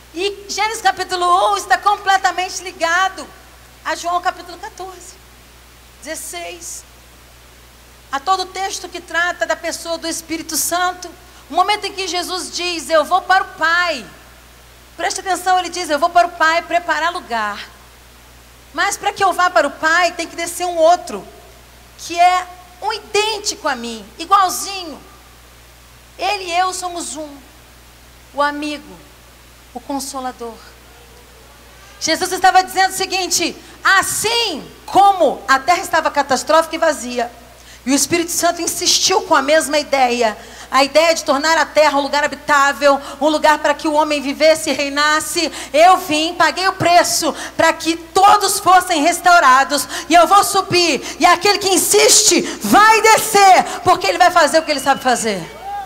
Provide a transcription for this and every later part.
E Gênesis capítulo 1 está completamente ligado a João capítulo 14, 16. A todo o texto que trata da pessoa do Espírito Santo. O momento em que Jesus diz, eu vou para o Pai. Preste atenção, ele diz, eu vou para o Pai preparar lugar. Mas para que eu vá para o Pai, tem que descer um outro, que é um idêntico a mim, igualzinho. Ele e eu somos um. O amigo, o consolador. Jesus estava dizendo o seguinte, assim como a terra estava catastrófica e vazia, e o Espírito Santo insistiu com a mesma ideia, a ideia de tornar a terra um lugar habitável, um lugar para que o homem vivesse e reinasse. Eu vim, paguei o preço para que todos fossem restaurados, e eu vou subir, e aquele que insiste vai descer, porque ele vai fazer o que ele sabe fazer.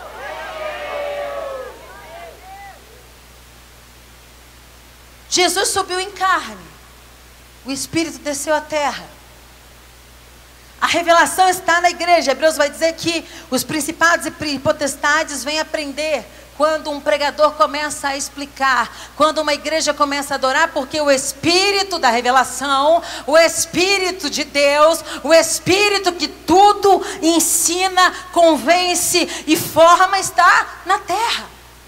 Jesus subiu em carne, o Espírito desceu à terra. A revelação está na igreja. Hebreus vai dizer que os principados e potestades vêm aprender quando um pregador começa a explicar, quando uma igreja começa a adorar, porque o Espírito da revelação, o Espírito de Deus, o Espírito que tudo ensina, convence e forma, está na terra.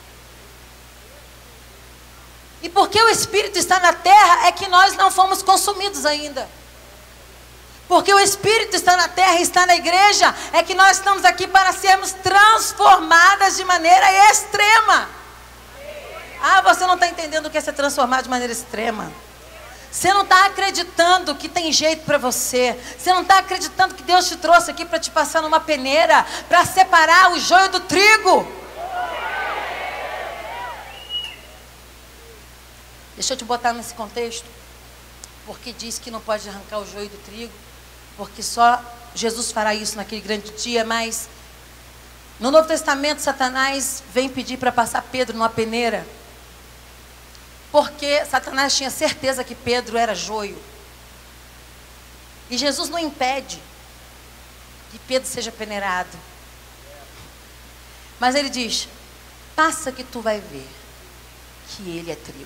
E porque o Espírito está na terra é que nós não fomos consumidos ainda. Porque o Espírito está na terra e está na igreja, é que nós estamos aqui para sermos transformadas de maneira extrema. Ah, você não está entendendo o que é ser transformado de maneira extrema. Você não está acreditando que tem jeito para você. Você não está acreditando que Deus te trouxe aqui para te passar numa peneira, para separar o joio do trigo. Deixa eu te botar nesse contexto. Porque diz que não pode arrancar o joio do trigo, porque só Jesus fará isso naquele grande dia. Mas no Novo Testamento, Satanás vem pedir para passar Pedro numa peneira, porque Satanás tinha certeza que Pedro era joio. E Jesus não impede que Pedro seja peneirado, mas ele diz, passa que tu vai ver que ele é trigo.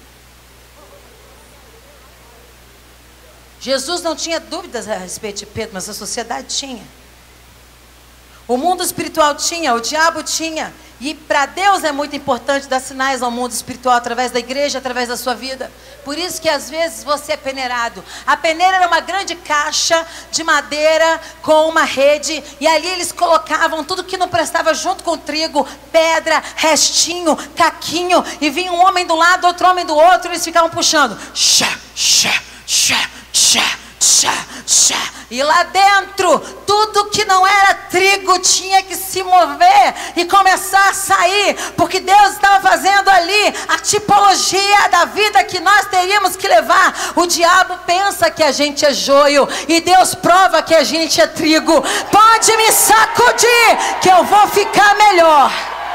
Jesus não tinha dúvidas a respeito de Pedro, mas a sociedade tinha. O mundo espiritual tinha, o diabo tinha. E para Deus é muito importante dar sinais ao mundo espiritual através da igreja, através da sua vida. Por isso que às vezes você é peneirado. A peneira era uma grande caixa de madeira com uma rede. E ali eles colocavam tudo que não prestava junto com o trigo. Pedra, restinho, caquinho. E vinha um homem do lado, outro homem do outro. E eles ficavam puxando. Xá, xá, xá, xá, xá, xá. E lá dentro, tudo que não era trigo tinha que se mover e começar a sair, porque Deus estava fazendo ali a tipologia da vida que nós teríamos que levar. O diabo pensa que a gente é joio e Deus prova que a gente é trigo. Pode me sacudir que eu vou ficar melhor.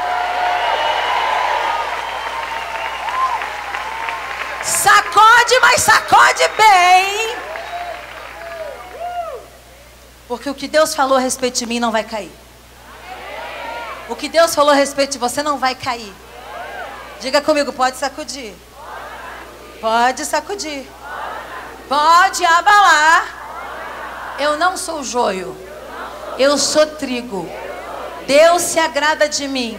Sacode, mas sacode bem. Porque o que Deus falou a respeito de mim não vai cair. O que Deus falou a respeito de você não vai cair. Diga comigo, pode sacudir. Pode sacudir. Pode abalar. Eu não sou joio. Eu sou trigo. Deus se agrada de mim.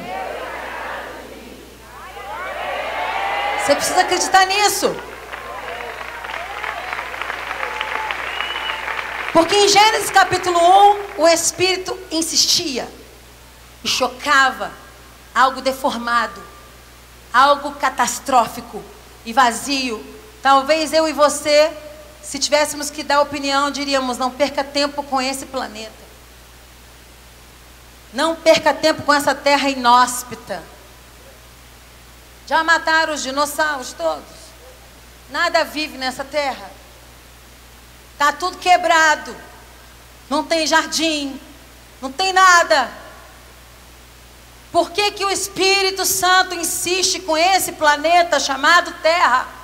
Você precisa acreditar nisso. Porque em Gênesis capítulo 1, o Espírito insistia e chocava algo deformado, algo catastrófico e vazio. Talvez eu e você, se tivéssemos que dar opinião, diríamos, não perca tempo com esse planeta. Não perca tempo com essa terra inóspita. Já mataram os dinossauros todos. Nada vive nessa terra. Está tudo quebrado. Não tem jardim. Não tem nada. Por que que o Espírito Santo insiste com esse planeta chamado Terra?